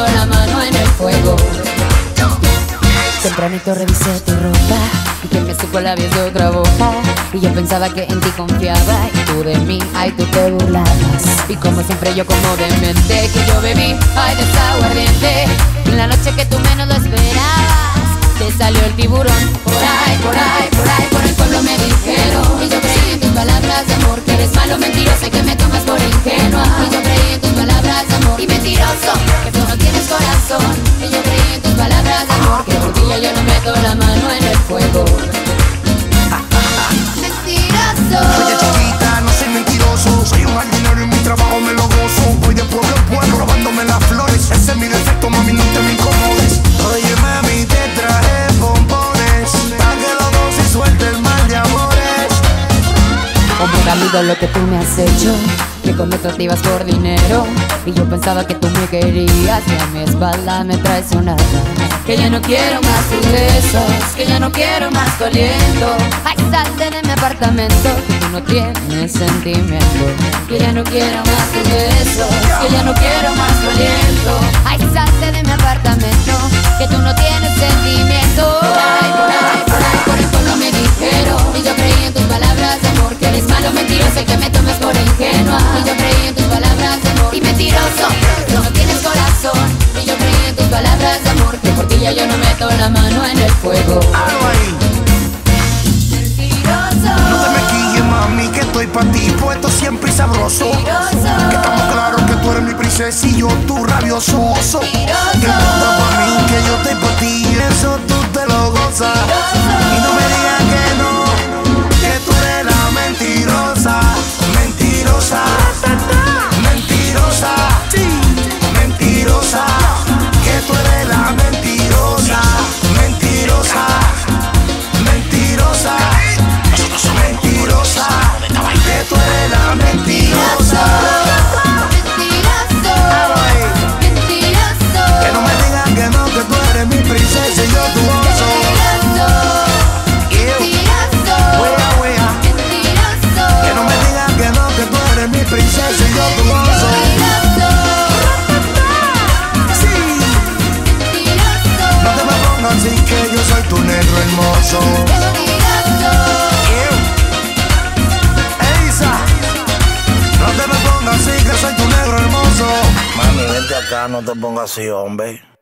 meto la mano en el fuego. Tempranito revisé tu ropa y que me supo labios de otra boca. Y yo pensaba que en ti confiaba y tú de mí, ay, tú te burlabas. Y como siempre yo como demente que yo bebí, ay, de esa aguardiente. Y en la noche que tú menos lo esperabas te salió el tiburón. Por ahí, por ahí, por ahí, por el pueblo me dijeron. Y yo creí en tus palabras de amor, que eres malo, mentiroso y que me tomas por ingenua. Y yo creí en tus palabras de amor y mentiroso, que tú no tienes corazón. Y yo creí en tus palabras de amor, que por ti yo no meto la mano en el fuego. Mentiroso. Oye chiquita, no soy mentiroso, soy un jardinero y mi trabajo me lo gozo. Voy de pueblo en pueblo robándome las flores. Ese es mi defecto, mami, no te me incomodes. Oye mami, te traje pompones, pa' que los dos se suelte el mal de amores. Como cálido lo que tú me has hecho, que con otros te ibas por dinero. Y yo pensaba que tú me querías y a mi espalda me traicionabas. Que ya no quiero más tus besos, que ya no quiero más tu aliento. Ay, salte de mi apartamento, que tú no tienes sentimiento. Que ya no quiero más tus besos, que ya no quiero más tu aliento. Ay, salte de mi apartamento, que tú no tienes sentimiento. Por ahí, por ahí, por ahí, por el pueblo me dijeron. Y yo creí en tus palabras de amor, que eres malo, mentiroso y que me tomes por ingenua. Y yo creí en tus palabras de amor y mentiroso, que no tienes corazón. Y yo creí en tus palabras de amor, que por ti ya yo no meto la mano en el fuego. Algo ahí. Mentiroso. No te me quilles mami, que estoy pa' ti, puesto siempre y sabroso. Mentiroso. Que estamos claros que tú eres mi princesa y yo tu rabioso oso. Mentiroso. Que importa pa' mí, que yo estoy pa' ti, eso tú te lo gozas. Y no me digas que no, que tú eres la mentirosa. Mentirosa, mentirosa, mentirosa. Que tú eres la mentirosa. Mentirosa, mentirosa, mentirosa. Que tú eres la mentirosa. Que no me digan que no, que tú eres mi princesa y yo tu oso. Wea, wea. Que no me digan que no, que tú eres mi princesa y yo tu oso. Sí. No te me pongas así que yo soy tu negro hermoso. Elisa, no te me pongas así que soy tu negro hermoso. Mami, vente acá, no te pongas así, hombre.